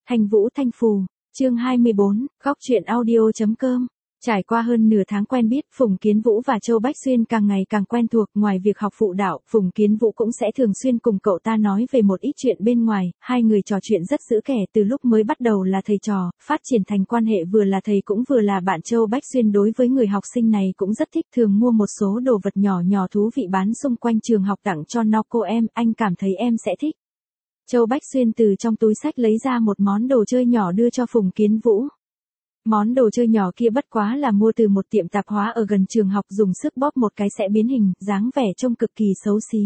Thanh Vũ Thanh Phù, chương 24, góc truyện audio.com. Trải qua hơn nửa tháng quen biết, Phùng Kiến Vũ và Châu Bách Xuyên càng ngày càng quen thuộc. Ngoài việc học phụ đạo, Phùng Kiến Vũ cũng sẽ thường xuyên cùng cậu ta nói về một ít chuyện bên ngoài. Hai người trò chuyện rất giữ kẻ từ lúc mới bắt đầu là thầy trò, phát triển thành quan hệ vừa là thầy cũng vừa là bạn. Châu Bách Xuyên đối với người học sinh này cũng rất thích, thường mua một số đồ vật nhỏ nhỏ thú vị bán xung quanh trường học tặng cho nó. Cô em, anh cảm thấy em sẽ thích. Châu Bách Xuyên từ trong túi xách lấy ra một món đồ chơi nhỏ đưa cho Phùng Kiến Vũ. Món đồ chơi nhỏ kia bất quá là mua từ một tiệm tạp hóa ở gần trường học, dùng sức bóp một cái sẽ biến hình, dáng vẻ trông cực kỳ xấu xí.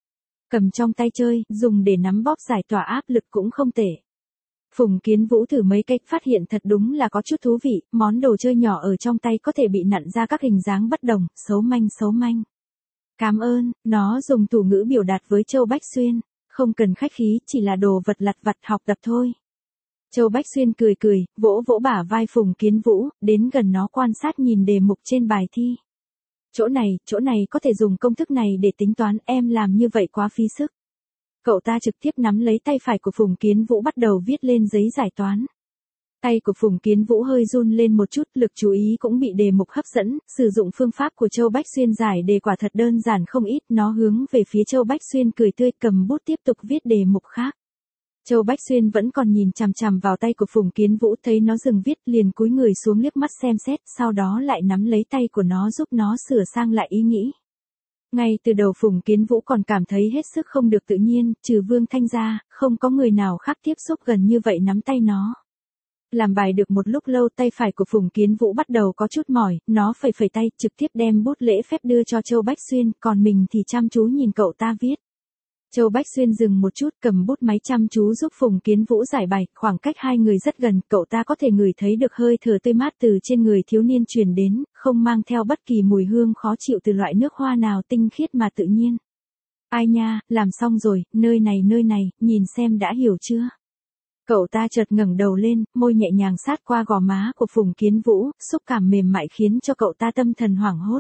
Cầm trong tay chơi, dùng để nắm bóp giải tỏa áp lực cũng không tệ. Phùng Kiến Vũ thử mấy cách phát hiện thật đúng là có chút thú vị, món đồ chơi nhỏ ở trong tay có thể bị nặn ra các hình dáng bất đồng, xấu manh xấu manh. Cảm ơn, nó dùng thủ ngữ biểu đạt với Châu Bách Xuyên. Không cần khách khí, chỉ là đồ vật lặt vặt học tập thôi. Châu Bách Xuyên cười cười, vỗ vỗ bả vai Phùng Kiến Vũ, đến gần nó quan sát nhìn đề mục trên bài thi. Chỗ này có thể dùng công thức này để tính toán, em làm như vậy quá phí sức. Cậu ta trực tiếp nắm lấy tay phải của Phùng Kiến Vũ bắt đầu viết lên giấy giải toán. Tay của Phùng Kiến Vũ hơi run lên một chút, lực chú ý cũng bị đề mục hấp dẫn, sử dụng phương pháp của Châu Bách Xuyên giải đề quả thật đơn giản không ít. Nó hướng về phía Châu Bách Xuyên cười tươi, cầm bút tiếp tục viết đề mục khác. Châu Bách Xuyên vẫn còn nhìn chằm chằm vào tay của Phùng Kiến Vũ, thấy nó dừng viết liền cúi người xuống liếc mắt xem xét, sau đó lại nắm lấy tay của nó giúp nó sửa sang lại ý nghĩ. Ngay từ đầu Phùng Kiến Vũ còn cảm thấy hết sức không được tự nhiên, trừ Vương Thanh ra, không có người nào khác tiếp xúc gần như vậy nắm tay nó. Làm bài được một lúc lâu, tay phải của Phùng Kiến Vũ bắt đầu có chút mỏi, nó phẩy phẩy tay, trực tiếp đem bút lễ phép đưa cho Châu Bách Xuyên, còn mình thì chăm chú nhìn cậu ta viết. Châu Bách Xuyên dừng một chút, cầm bút máy chăm chú giúp Phùng Kiến Vũ giải bài, khoảng cách hai người rất gần, cậu ta có thể ngửi thấy được hơi thở tươi mát từ trên người thiếu niên truyền đến, không mang theo bất kỳ mùi hương khó chịu từ loại nước hoa nào, tinh khiết mà tự nhiên. Ai nha, làm xong rồi, nơi này, nhìn xem đã hiểu chưa? Cậu ta chợt ngẩng đầu lên, môi nhẹ nhàng sát qua gò má của Phùng Kiến Vũ, xúc cảm mềm mại khiến cho cậu ta tâm thần hoảng hốt.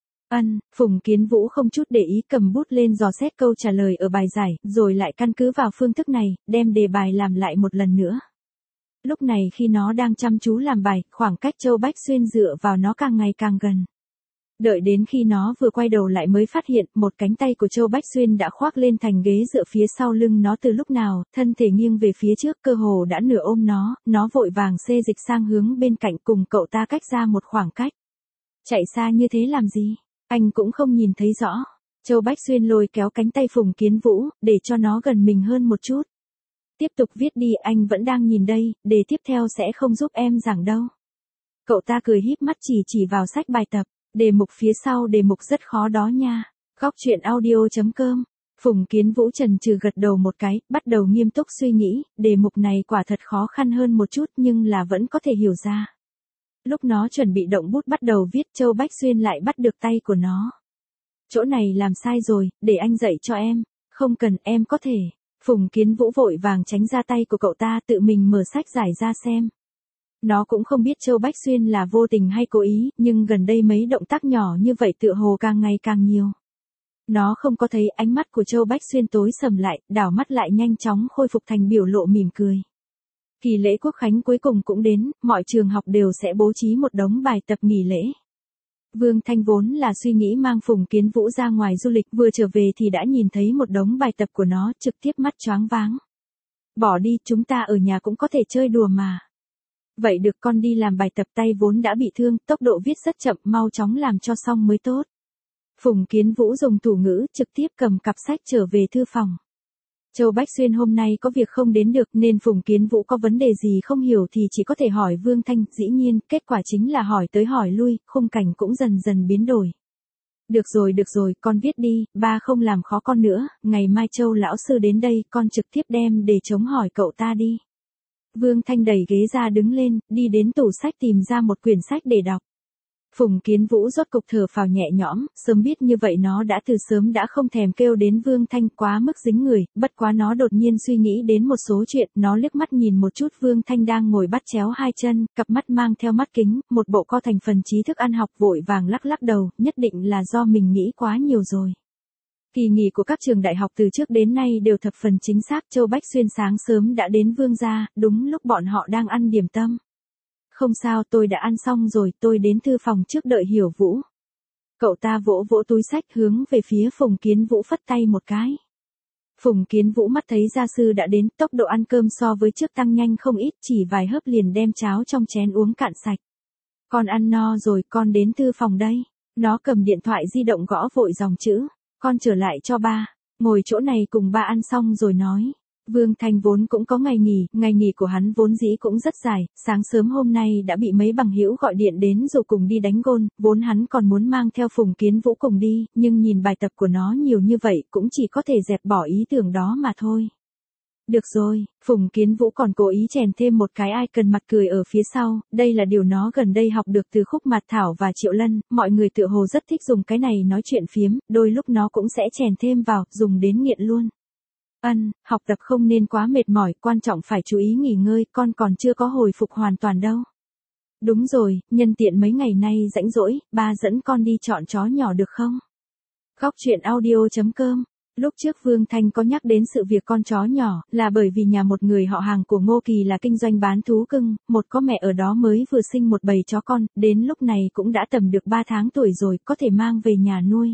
Phùng Kiến Vũ không chút để ý, cầm bút lên dò xét câu trả lời ở bài giải, rồi lại căn cứ vào phương thức này, đem đề bài làm lại một lần nữa. Lúc này khi nó đang chăm chú làm bài, khoảng cách Châu Bách Xuyên dựa vào nó càng ngày càng gần. Đợi đến khi nó vừa quay đầu lại mới phát hiện, một cánh tay của Châu Bách Xuyên đã khoác lên thành ghế dựa phía sau lưng nó từ lúc nào, thân thể nghiêng về phía trước, cơ hồ đã nửa ôm nó vội vàng xê dịch sang hướng bên cạnh, cùng cậu ta cách ra một khoảng cách. Chạy xa như thế làm gì? Anh cũng không nhìn thấy rõ. Châu Bách Xuyên lôi kéo cánh tay Phùng Kiến Vũ, để cho nó gần mình hơn một chút. Tiếp tục viết đi, anh vẫn đang nhìn đây, đề tiếp theo sẽ không giúp em giảng đâu. Cậu ta cười híp mắt chỉ vào sách bài tập, đề mục phía sau đề mục rất khó đó nha. Góc truyện audio.com. Phùng Kiến Vũ chần chừ gật đầu một cái, bắt đầu nghiêm túc suy nghĩ, đề mục này quả thật khó khăn hơn một chút nhưng là vẫn có thể hiểu ra. Lúc nó chuẩn bị động bút bắt đầu viết, Châu Bách Xuyên lại bắt được tay của nó. Chỗ này làm sai rồi, để anh dạy cho em. Không cần, em có thể. Phùng Kiến Vũ vội vàng tránh ra tay của cậu ta, tự mình mở sách giải ra xem. Nó cũng không biết Châu Bách Xuyên là vô tình hay cố ý, nhưng gần đây mấy động tác nhỏ như vậy tựa hồ càng ngày càng nhiều. Nó không có thấy ánh mắt của Châu Bách Xuyên tối sầm lại, đảo mắt lại nhanh chóng khôi phục thành biểu lộ mỉm cười. Kỳ lễ Quốc khánh cuối cùng cũng đến, mọi trường học đều sẽ bố trí một đống bài tập nghỉ lễ. Vương Thanh vốn là suy nghĩ mang Phùng Kiến Vũ ra ngoài du lịch, vừa trở về thì đã nhìn thấy một đống bài tập của nó, trực tiếp mắt choáng váng. Bỏ đi, chúng ta ở nhà cũng có thể chơi đùa mà. Vậy được, con đi làm bài tập, tay vốn đã bị thương, tốc độ viết rất chậm, mau chóng làm cho xong mới tốt. Phùng Kiến Vũ dùng thủ ngữ, trực tiếp cầm cặp sách trở về thư phòng. Châu Bách Xuyên hôm nay có việc không đến được nên Phùng Kiến Vũ có vấn đề gì không hiểu thì chỉ có thể hỏi Vương Thanh, dĩ nhiên, kết quả chính là hỏi tới hỏi lui, khung cảnh cũng dần dần biến đổi. Được rồi, con viết đi, ba không làm khó con nữa, ngày mai Châu lão sư đến đây, con trực tiếp đem để chống hỏi cậu ta đi. Vương Thanh đẩy ghế ra đứng lên, đi đến tủ sách tìm ra một quyển sách để đọc. Phùng Kiến Vũ rốt cục thở phào nhẹ nhõm, sớm biết như vậy nó đã từ sớm đã không thèm kêu đến Vương Thanh, quá mức dính người, bất quá nó đột nhiên suy nghĩ đến một số chuyện, nó liếc mắt nhìn một chút Vương Thanh đang ngồi bắt chéo hai chân, cặp mắt mang theo mắt kính, một bộ co thành phần trí thức ăn học, vội vàng lắc đầu, nhất định là do mình nghĩ quá nhiều rồi. Kỳ nghỉ của các trường đại học từ trước đến nay đều thập phần chính xác. Châu Bách Xuyên sáng sớm đã đến Vương gia, đúng lúc bọn họ đang ăn điểm tâm. Không sao, tôi đã ăn xong rồi, tôi đến thư phòng trước đợi Hiểu Vũ. Cậu ta vỗ vỗ túi xách hướng về phía Phùng Kiến Vũ phất tay một cái. Phùng Kiến Vũ mắt thấy gia sư đã đến, tốc độ ăn cơm so với trước tăng nhanh không ít, chỉ vài hớp liền đem cháo trong chén uống cạn sạch. Con ăn no rồi, con đến thư phòng đây. Nó cầm điện thoại di động gõ vội dòng chữ. Con trở lại cho ba. Ngồi chỗ này cùng ba ăn xong rồi nói. Vương Thanh vốn cũng có ngày nghỉ của hắn vốn dĩ cũng rất dài, sáng sớm hôm nay đã bị mấy bằng hữu gọi điện đến rồi cùng đi đánh gôn, vốn hắn còn muốn mang theo Phùng Kiến Vũ cùng đi, nhưng nhìn bài tập của nó nhiều như vậy cũng chỉ có thể dẹp bỏ ý tưởng đó mà thôi. Được rồi, Phùng Kiến Vũ còn cố ý chèn thêm một cái icon mặt cười ở phía sau, đây là điều nó gần đây học được từ Khúc Mạt Thảo và Triệu Lân, mọi người tựa hồ rất thích dùng cái này nói chuyện phiếm, đôi lúc nó cũng sẽ chèn thêm vào, dùng đến nghiện luôn. Học tập không nên quá mệt mỏi, quan trọng phải chú ý nghỉ ngơi, con còn chưa có hồi phục hoàn toàn đâu. Đúng rồi, nhân tiện mấy ngày nay rảnh rỗi, ba dẫn con đi chọn chó nhỏ được không? Góc truyện audio.com. Lúc trước Vương Thanh có nhắc đến sự việc con chó nhỏ, là bởi vì nhà một người họ hàng của Ngô Kỳ là kinh doanh bán thú cưng, một có mẹ ở đó mới vừa sinh một bầy chó con, đến lúc này cũng đã tầm được 3 tháng tuổi rồi, có thể mang về nhà nuôi.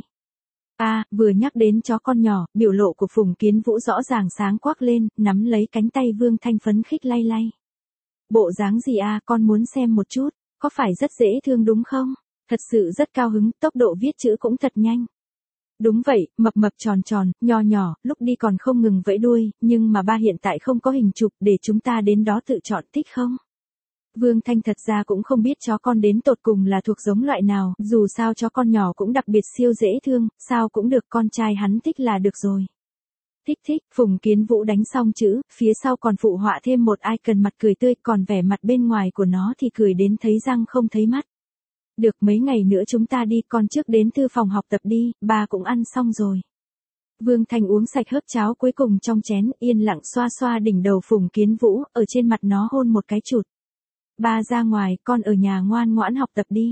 Vừa nhắc đến chó con nhỏ, biểu lộ của Phùng Kiến Vũ rõ ràng sáng quắc lên, nắm lấy cánh tay Vương Thanh phấn khích lay lay. Bộ dáng gì con muốn xem một chút, có phải rất dễ thương đúng không? Thật sự rất cao hứng, tốc độ viết chữ cũng thật nhanh. Đúng vậy, mập mập tròn tròn, nho nhỏ, lúc đi còn không ngừng vẫy đuôi, nhưng mà ba hiện tại không có hình chụp để chúng ta đến đó tự chọn thích không? Vương Thanh thật ra cũng không biết chó con đến tột cùng là thuộc giống loại nào, dù sao chó con nhỏ cũng đặc biệt siêu dễ thương, sao cũng được, con trai hắn thích là được rồi. Thích, Phùng Kiến Vũ đánh xong chữ, phía sau còn phụ họa thêm một icon mặt cười tươi, còn vẻ mặt bên ngoài của nó thì cười đến thấy răng không thấy mắt. Được, mấy ngày nữa chúng ta đi, con trước đến thư phòng học tập đi, ba cũng ăn xong rồi. Vương Thanh uống sạch hớp cháo cuối cùng trong chén, yên lặng xoa xoa đỉnh đầu Phùng Kiến Vũ, ở trên mặt nó hôn một cái chụt. Ba ra ngoài, con ở nhà ngoan ngoãn học tập đi.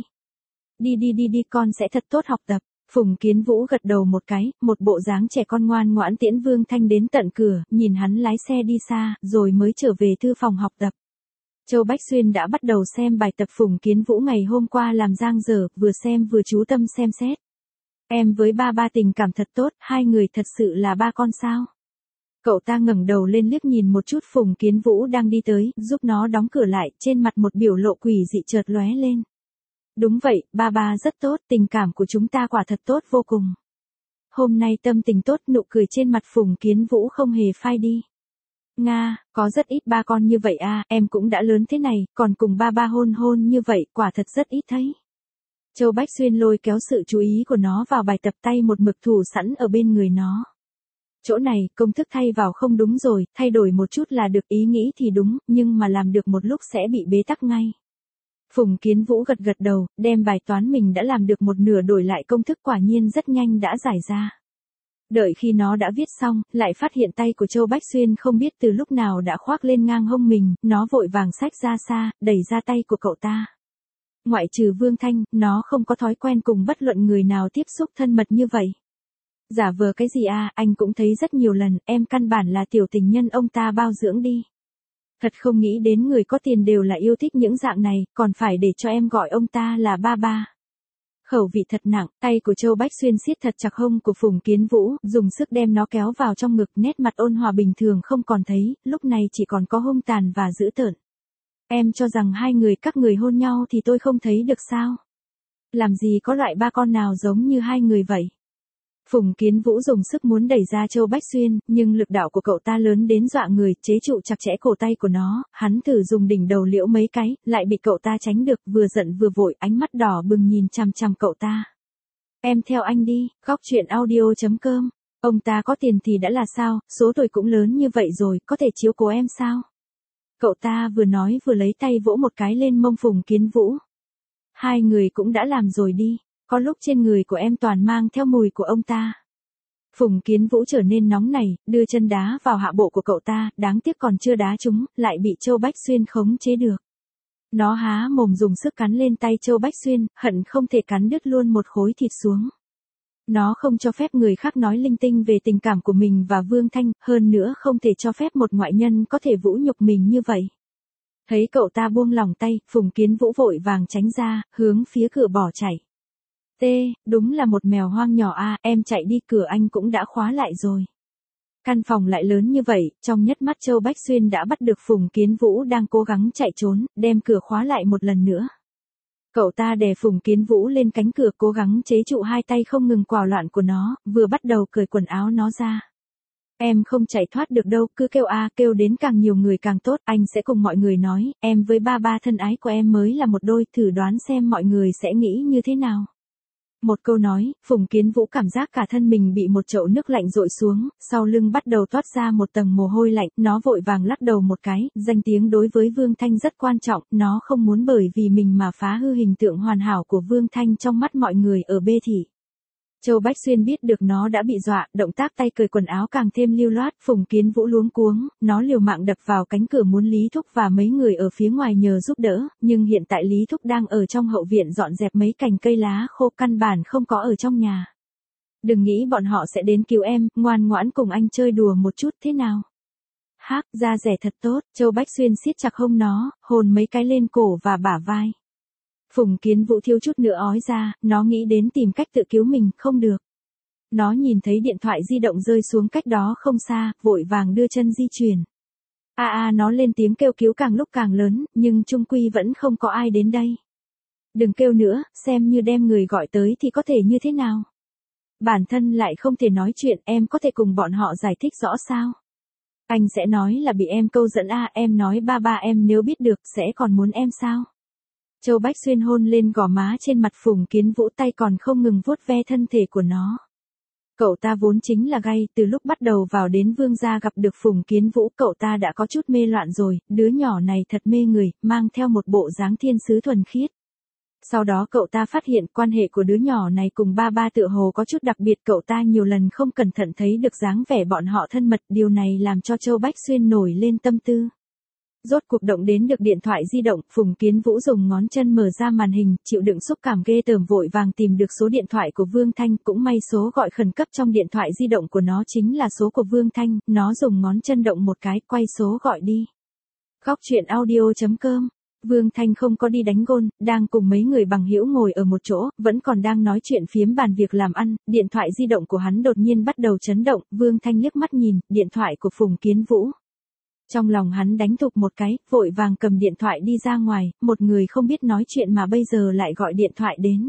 Đi, con sẽ thật tốt học tập. Phùng Kiến Vũ gật đầu một cái, một bộ dáng trẻ con ngoan ngoãn tiễn Vương Thanh đến tận cửa, nhìn hắn lái xe đi xa, rồi mới trở về thư phòng học tập. Châu Bách Xuyên đã bắt đầu xem bài tập Phùng Kiến Vũ ngày hôm qua làm dang dở, vừa xem vừa chú tâm xem xét. Em với ba tình cảm thật tốt, hai người thật sự là ba con sao? Cậu ta ngẩng đầu lên liếc nhìn một chút Phùng Kiến Vũ đang đi tới, giúp nó đóng cửa lại, trên mặt một biểu lộ quỷ dị chợt lóe lên. Đúng vậy, ba rất tốt, tình cảm của chúng ta quả thật tốt vô cùng. Hôm nay tâm tình tốt, nụ cười trên mặt Phùng Kiến Vũ không hề phai đi. Nga, có rất ít ba con như vậy em cũng đã lớn thế này, còn cùng ba hôn như vậy, quả thật rất ít thấy. Châu Bách Xuyên lôi kéo sự chú ý của nó vào bài tập, tay một mực thủ sẵn ở bên người nó. Chỗ này, công thức thay vào không đúng rồi, thay đổi một chút là được, ý nghĩ thì đúng, nhưng mà làm được một lúc sẽ bị bế tắc ngay. Phùng Kiến Vũ gật đầu, đem bài toán mình đã làm được một nửa đổi lại công thức, quả nhiên rất nhanh đã giải ra. Đợi khi nó đã viết xong, lại phát hiện tay của Châu Bách Xuyên không biết từ lúc nào đã khoác lên ngang hông mình, nó vội vàng xách ra xa, đẩy ra tay của cậu ta. Ngoại trừ Vương Thanh, nó không có thói quen cùng bất luận người nào tiếp xúc thân mật như vậy. Giả vờ cái gì anh cũng thấy rất nhiều lần, em căn bản là tiểu tình nhân ông ta bao dưỡng đi. Thật không nghĩ đến người có tiền đều là yêu thích những dạng này, còn phải để cho em gọi ông ta là ba. Khẩu vị thật nặng, tay của Châu Bách Xuyên siết thật chặt hông của Phùng Kiến Vũ, dùng sức đem nó kéo vào trong ngực, nét mặt ôn hòa bình thường không còn thấy, lúc này chỉ còn có hung tàn và dữ tợn. Em cho rằng các người hôn nhau thì tôi không thấy được sao? Làm gì có loại ba con nào giống như hai người vậy? Phùng Kiến Vũ dùng sức muốn đẩy ra Châu Bách Xuyên, nhưng lực đạo của cậu ta lớn đến dọa người, chế trụ chặt chẽ cổ tay của nó, hắn thử dùng đỉnh đầu liễu mấy cái, lại bị cậu ta tránh được, vừa giận vừa vội, ánh mắt đỏ bừng nhìn chằm chằm cậu ta. Em theo anh đi, góc truyện audio.com. Ông ta có tiền thì đã là sao, số tuổi cũng lớn như vậy rồi, có thể chiếu cố em sao? Cậu ta vừa nói vừa lấy tay vỗ một cái lên mông Phùng Kiến Vũ. Hai người cũng đã làm rồi đi. Có lúc trên người của em toàn mang theo mùi của ông ta. Phùng Kiến Vũ trở nên nóng nảy, đưa chân đá vào hạ bộ của cậu ta, đáng tiếc còn chưa đá trúng, lại bị Châu Bách Xuyên khống chế được. Nó há mồm dùng sức cắn lên tay Châu Bách Xuyên, hận không thể cắn đứt luôn một khối thịt xuống. Nó không cho phép người khác nói linh tinh về tình cảm của mình và Vương Thanh, hơn nữa không thể cho phép một ngoại nhân có thể vũ nhục mình như vậy. Thấy cậu ta buông lỏng tay, Phùng Kiến Vũ vội vàng tránh ra, hướng phía cửa bỏ chạy. Đúng là một mèo hoang nhỏ a, em chạy đi, cửa anh cũng đã khóa lại rồi. Căn phòng lại lớn như vậy, trong nhất mắt Châu Bách Xuyên đã bắt được Phùng Kiến Vũ đang cố gắng chạy trốn, đem cửa khóa lại một lần nữa. Cậu ta đè Phùng Kiến Vũ lên cánh cửa, cố gắng chế trụ hai tay không ngừng quào loạn của nó, vừa bắt đầu cởi quần áo nó ra. Em không chạy thoát được đâu, cứ kêu a, kêu đến càng nhiều người càng tốt, anh sẽ cùng mọi người nói, em với ba ba thân ái của em mới là một đôi, thử đoán xem mọi người sẽ nghĩ như thế nào. Một câu nói, Phùng Kiến Vũ cảm giác cả thân mình bị một chậu nước lạnh dội xuống, sau lưng bắt đầu toát ra một tầng mồ hôi lạnh, nó vội vàng lắc đầu một cái, danh tiếng đối với Vương Thanh rất quan trọng, nó không muốn bởi vì mình mà phá hư hình tượng hoàn hảo của Vương Thanh trong mắt mọi người ở B thị. Châu Bách Xuyên biết được nó đã bị dọa, động tác tay cởi quần áo càng thêm lưu loát, Phùng Kiến Vũ luống cuống, nó liều mạng đập vào cánh cửa muốn Lý Thúc và mấy người ở phía ngoài nhờ giúp đỡ, nhưng hiện tại Lý Thúc đang ở trong hậu viện dọn dẹp mấy cành cây lá khô, căn bản không có ở trong nhà. Đừng nghĩ bọn họ sẽ đến cứu em, ngoan ngoãn cùng anh chơi đùa một chút thế nào. Hác, da rẻ thật tốt, Châu Bách Xuyên siết chặt hông nó, hôn mấy cái lên cổ và bả vai. Phùng Kiến Vũ thiếu chút nữa ói ra, nó nghĩ đến tìm cách tự cứu mình, không được. Nó nhìn thấy điện thoại di động rơi xuống cách đó không xa, vội vàng đưa chân di chuyển. Nó lên tiếng kêu cứu càng lúc càng lớn, nhưng chung quy vẫn không có ai đến đây. Đừng kêu nữa, xem như đem người gọi tới thì có thể như thế nào. Bản thân lại không thể nói chuyện, em có thể cùng bọn họ giải thích rõ sao. Anh sẽ nói là bị em câu dẫn em nói ba ba em nếu biết được sẽ còn muốn em sao. Châu Bách Xuyên hôn lên gò má trên mặt Phùng Kiến Vũ, tay còn không ngừng vuốt ve thân thể của nó. Cậu ta vốn chính là gay, từ lúc bắt đầu vào đến Vương gia gặp được Phùng Kiến Vũ, cậu ta đã có chút mê loạn rồi, đứa nhỏ này thật mê người, mang theo một bộ dáng thiên sứ thuần khiết. Sau đó cậu ta phát hiện quan hệ của đứa nhỏ này cùng ba ba tựa hồ có chút đặc biệt, cậu ta nhiều lần không cẩn thận thấy được dáng vẻ bọn họ thân mật, điều này làm cho Châu Bách Xuyên nổi lên tâm tư. Rốt cuộc động đến được điện thoại di động, Phùng Kiến Vũ dùng ngón chân mở ra màn hình, chịu đựng xúc cảm ghê tởm vội vàng tìm được số điện thoại của Vương Thanh, cũng may số gọi khẩn cấp trong điện thoại di động của nó chính là số của Vương Thanh, nó dùng ngón chân động một cái, quay số gọi đi. Góc truyện audio.com. Vương Thanh không có đi đánh gôn, đang cùng mấy người bằng hữu ngồi ở một chỗ, vẫn còn đang nói chuyện phiếm bàn việc làm ăn, điện thoại di động của hắn đột nhiên bắt đầu chấn động, Vương Thanh liếc mắt nhìn, điện thoại của Phùng Kiến Vũ. Trong lòng hắn đánh thục một cái, vội vàng cầm điện thoại đi ra ngoài, một người không biết nói chuyện mà bây giờ lại gọi điện thoại đến.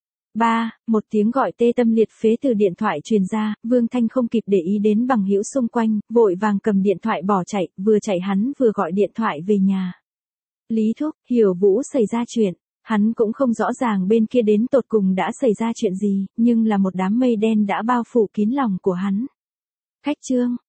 Một tiếng gọi tê tâm liệt phế từ điện thoại truyền ra, Vương Thanh không kịp để ý đến bằng hữu xung quanh, vội vàng cầm điện thoại bỏ chạy, vừa chạy hắn vừa gọi điện thoại về nhà. Lý Thúc, Hiểu Vũ xảy ra chuyện, hắn cũng không rõ ràng bên kia đến tột cùng đã xảy ra chuyện gì, nhưng là một đám mây đen đã bao phủ kín lòng của hắn. Khách trương,